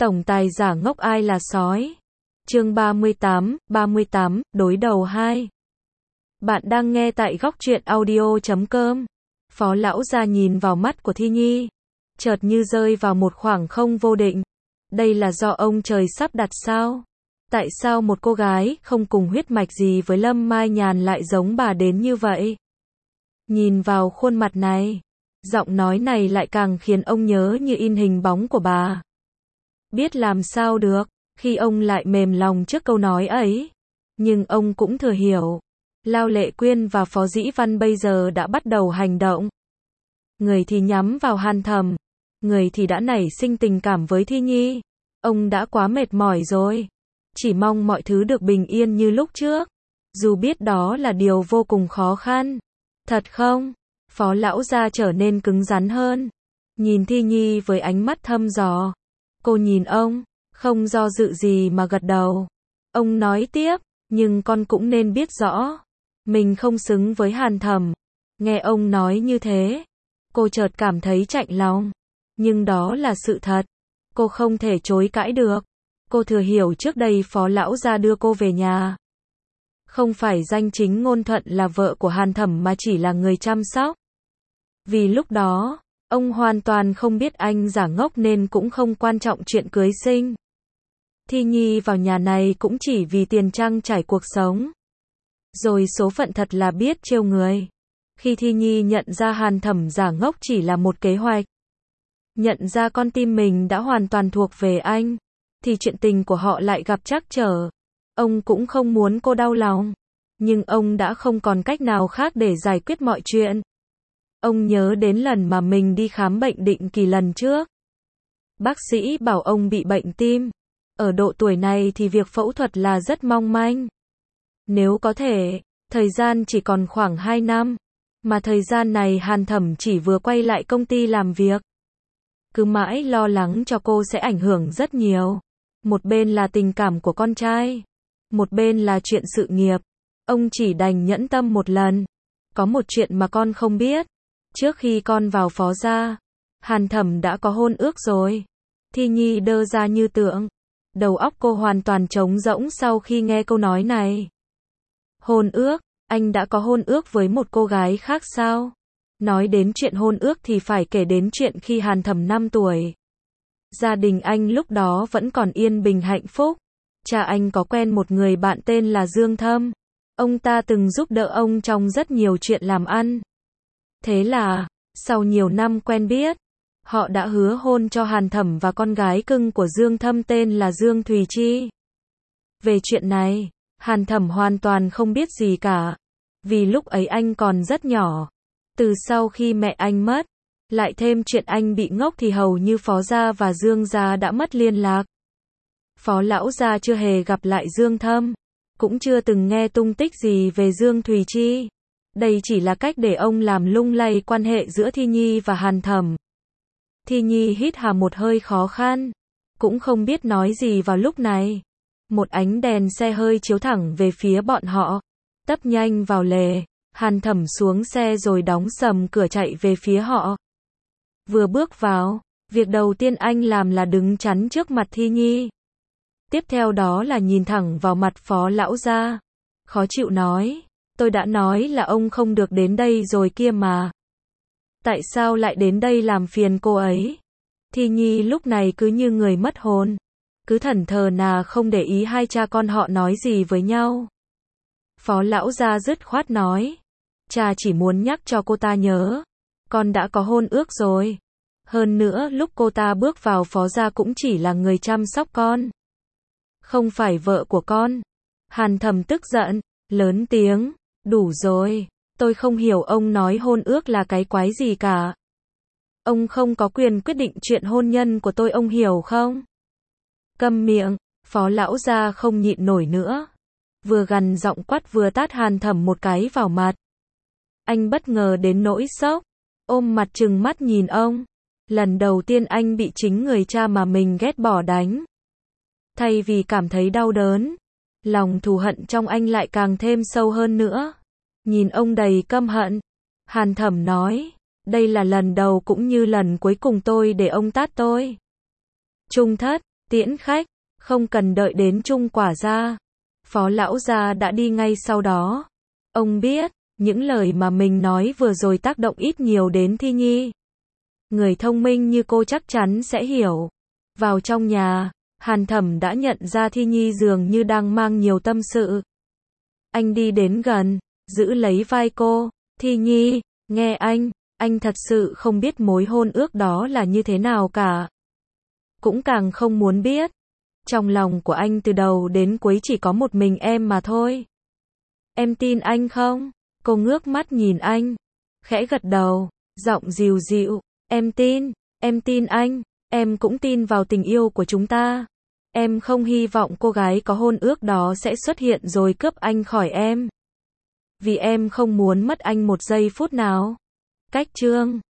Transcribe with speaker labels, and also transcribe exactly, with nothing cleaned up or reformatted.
Speaker 1: Tổng tài giả ngốc ai là sói. Chương ba mươi tám, ba mươi tám, đối đầu hai. Bạn đang nghe tại góc truyện audio chấm com. Phó lão gia nhìn vào mắt của Thi Nhi, chợt như rơi vào một khoảng không vô định. Đây là do ông trời sắp đặt sao? Tại sao một cô gái không cùng huyết mạch gì với Lâm Mai Nhàn lại giống bà đến như vậy? Nhìn vào khuôn mặt này, giọng nói này lại càng khiến ông nhớ như in hình bóng của bà. Biết làm sao được, khi ông lại mềm lòng trước câu nói ấy. Nhưng ông cũng thừa hiểu, Lao Lệ Quyên và Phó Dĩ Văn bây giờ đã bắt đầu hành động. Người thì nhắm vào Hàn Thầm, người thì đã nảy sinh tình cảm với Thi Nhi. Ông đã quá mệt mỏi rồi, chỉ mong mọi thứ được bình yên như lúc trước, dù biết đó là điều vô cùng khó khăn. Thật không? Phó lão gia trở nên cứng rắn hơn, nhìn Thi Nhi với ánh mắt thăm dò. Cô nhìn ông, không do dự gì mà gật đầu. Ông nói tiếp, nhưng con cũng nên biết rõ, mình không xứng với Hàn Thầm. Nghe ông nói như thế, cô chợt cảm thấy chạnh lòng. Nhưng đó là sự thật, cô không thể chối cãi được. Cô thừa hiểu trước đây Phó lão gia đưa cô về nhà, không phải danh chính ngôn thuận là vợ của Hàn Thầm mà chỉ là người chăm sóc. Vì lúc đó, ông hoàn toàn không biết anh giả ngốc nên cũng không quan trọng chuyện cưới sinh. Thi Nhi vào nhà này cũng chỉ vì tiền trang trải cuộc sống. Rồi số phận thật là biết trêu người. Khi Thi Nhi nhận ra Hàn Thầm giả ngốc chỉ là một kế hoạch, nhận ra con tim mình đã hoàn toàn thuộc về anh, thì chuyện tình của họ lại gặp trắc trở. Ông cũng không muốn cô đau lòng, nhưng ông đã không còn cách nào khác để giải quyết mọi chuyện. Ông nhớ đến lần mà mình đi khám bệnh định kỳ lần trước. Bác sĩ bảo ông bị bệnh tim. Ở độ tuổi này thì việc phẫu thuật là rất mong manh. Nếu có thể, thời gian chỉ còn khoảng hai năm. Mà thời gian này Hàn Thầm chỉ vừa quay lại công ty làm việc. Cứ mãi lo lắng cho cô sẽ ảnh hưởng rất nhiều. Một bên là tình cảm của con trai, một bên là chuyện sự nghiệp. Ông chỉ đành nhẫn tâm một lần. Có một chuyện mà con không biết. Trước khi con vào Phó gia, Hàn Thầm đã có hôn ước rồi. Thi Nhi đơ ra như tượng. Đầu óc cô hoàn toàn trống rỗng sau khi nghe câu nói này. Hôn ước? Anh đã có hôn ước với một cô gái khác sao? Nói đến chuyện hôn ước thì phải kể đến chuyện khi Hàn Thầm năm tuổi. Gia đình anh lúc đó vẫn còn yên bình hạnh phúc. Cha anh có quen một người bạn tên là Dương Thâm. Ông ta từng giúp đỡ ông trong rất nhiều chuyện làm ăn. Thế là, sau nhiều năm quen biết, họ đã hứa hôn cho Hàn Thầm và con gái cưng của Dương Thâm tên là Dương Thùy Chi. Về chuyện này, Hàn Thầm hoàn toàn không biết gì cả. Vì lúc ấy anh còn rất nhỏ. Từ sau khi mẹ anh mất, lại thêm chuyện anh bị ngốc thì hầu như Phó gia và Dương gia đã mất liên lạc. Phó lão gia chưa hề gặp lại Dương Thâm, cũng chưa từng nghe tung tích gì về Dương Thùy Chi. Đây chỉ là cách để ông làm lung lay quan hệ giữa Thi Nhi và Hàn Thầm. Thi Nhi hít hà một hơi khó khăn, cũng không biết nói gì vào lúc này. Một ánh đèn xe hơi chiếu thẳng về phía bọn họ, tấp nhanh vào lề. Hàn Thầm xuống xe rồi đóng sầm cửa chạy về phía họ. Vừa bước vào, việc đầu tiên anh làm là đứng chắn trước mặt Thi Nhi. Tiếp theo đó là nhìn thẳng vào mặt Phó lão gia. Khó chịu nói, tôi đã nói là ông không được đến đây rồi kia mà. Tại sao lại đến đây làm phiền cô ấy? Thi Nhi lúc này cứ như người mất hồn, cứ thẫn thờ nà không để ý hai cha con họ nói gì với nhau. Phó lão gia dứt khoát nói, cha chỉ muốn nhắc cho cô ta nhớ, con đã có hôn ước rồi. Hơn nữa lúc cô ta bước vào Phó gia cũng chỉ là người chăm sóc con, không phải vợ của con. Hàn Thầm tức giận, lớn tiếng, đủ rồi, tôi không hiểu ông nói hôn ước là cái quái gì cả. Ông không có quyền quyết định chuyện hôn nhân của tôi, ông hiểu không? Câm miệng. Phó lão gia không nhịn nổi nữa, vừa gằn giọng quát vừa tát Hàn Thầm một cái vào mặt. Anh bất ngờ đến nỗi sốc, ôm mặt trừng mắt nhìn ông. Lần đầu tiên anh bị chính người cha mà mình ghét bỏ đánh. Thay vì cảm thấy đau đớn, lòng thù hận trong anh lại càng thêm sâu hơn nữa. Nhìn ông đầy căm hận, Hàn Thầm nói, đây là lần đầu cũng như lần cuối cùng tôi để ông tát tôi. Trung thất, Tiễn khách, không cần đợi đến chung quả ra. Phó lão gia đã đi ngay sau đó. Ông biết, những lời mà mình nói vừa rồi tác động ít nhiều đến Thi Nhi. Người thông minh như cô chắc chắn sẽ hiểu. Vào trong nhà, Hàn Thẩm đã nhận ra Thi Nhi dường như đang mang nhiều tâm sự. Anh đi đến gần, giữ lấy vai cô. Thi Nhi, nghe anh, anh thật sự không biết mối hôn ước đó là như thế nào cả. Cũng càng không muốn biết. Trong lòng của anh từ đầu đến cuối chỉ có một mình em mà thôi. Em tin anh không? Cô ngước mắt nhìn anh, khẽ gật đầu, giọng dịu dịu. Em tin, em tin anh, em cũng tin vào tình yêu của chúng ta. Em không hy vọng cô gái có hôn ước đó sẽ xuất hiện rồi cướp anh khỏi em. Vì em không muốn mất anh một giây phút nào. Cách chương